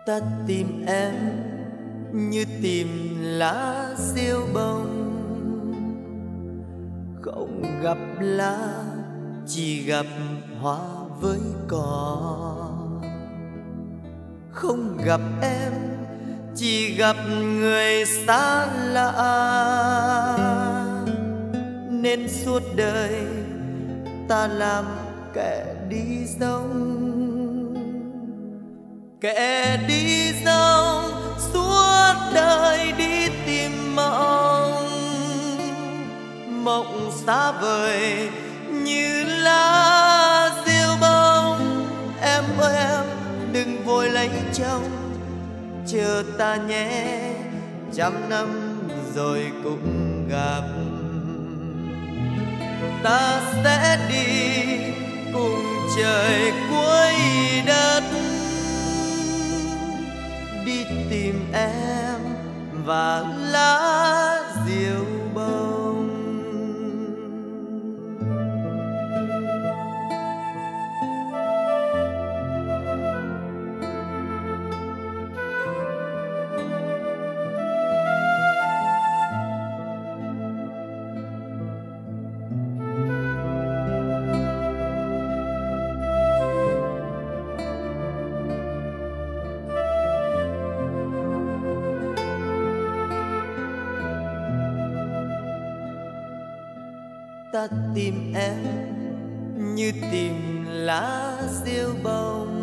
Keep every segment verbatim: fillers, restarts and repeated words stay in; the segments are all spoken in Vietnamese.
Ta tìm em như tìm lá diêu bông, không gặp lá chỉ gặp hoa với cỏ. Không gặp em chỉ gặp người xa lạ, nên suốt đời ta làm kẻ đi dông. Kẻ đi dông suốt đời đi tìm mộng, mộng xa vời như lá diêu bông. Em ơi em đừng vội lấy chồng, chờ ta nhé, trăm năm rồi cũng gặp. Ta sẽ đi cùng trời cuối đất, đi tìm em và lá diêu bông. Ta tìm em như tìm lá diêu bông,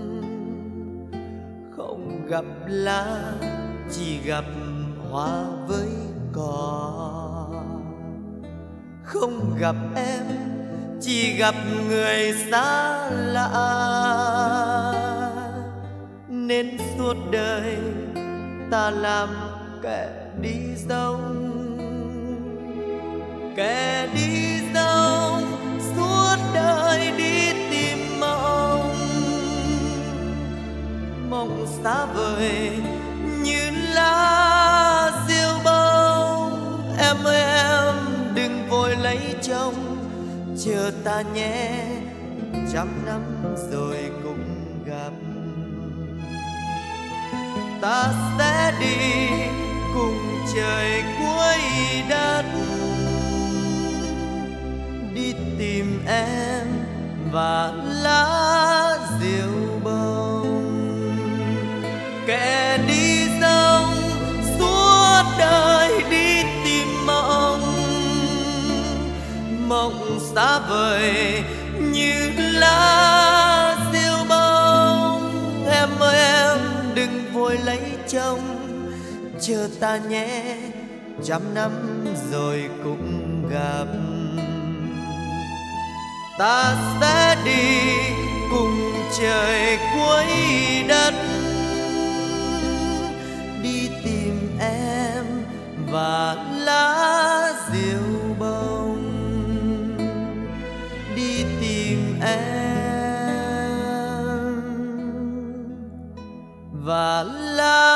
không gặp lá chỉ gặp hoa với cỏ. Không gặp em chỉ gặp người xa lạ, nên suốt đời ta làm kẻ đi dông. Kẻ đi dông suốt đời đi tìm mộng, mộng xa vời như lá diêu bông. Em ơi em đừng vội lấy chồng, chờ ta nhé, trăm năm rồi cũng gặp. Ta sẽ đi cùng trời cuối đất, đi tìm em và lá diêu bông. Kẻ đi dông suốt đời đi tìm mộng, mộng xa vời như lá diêu bông. Em ơi em đừng vội lấy chồng, chờ ta nhé, trăm năm rồi cũng gặp. Ta sẽ đi cùng trời cuối đất, đi tìm em và lá diêu bông. Đi tìm em và lá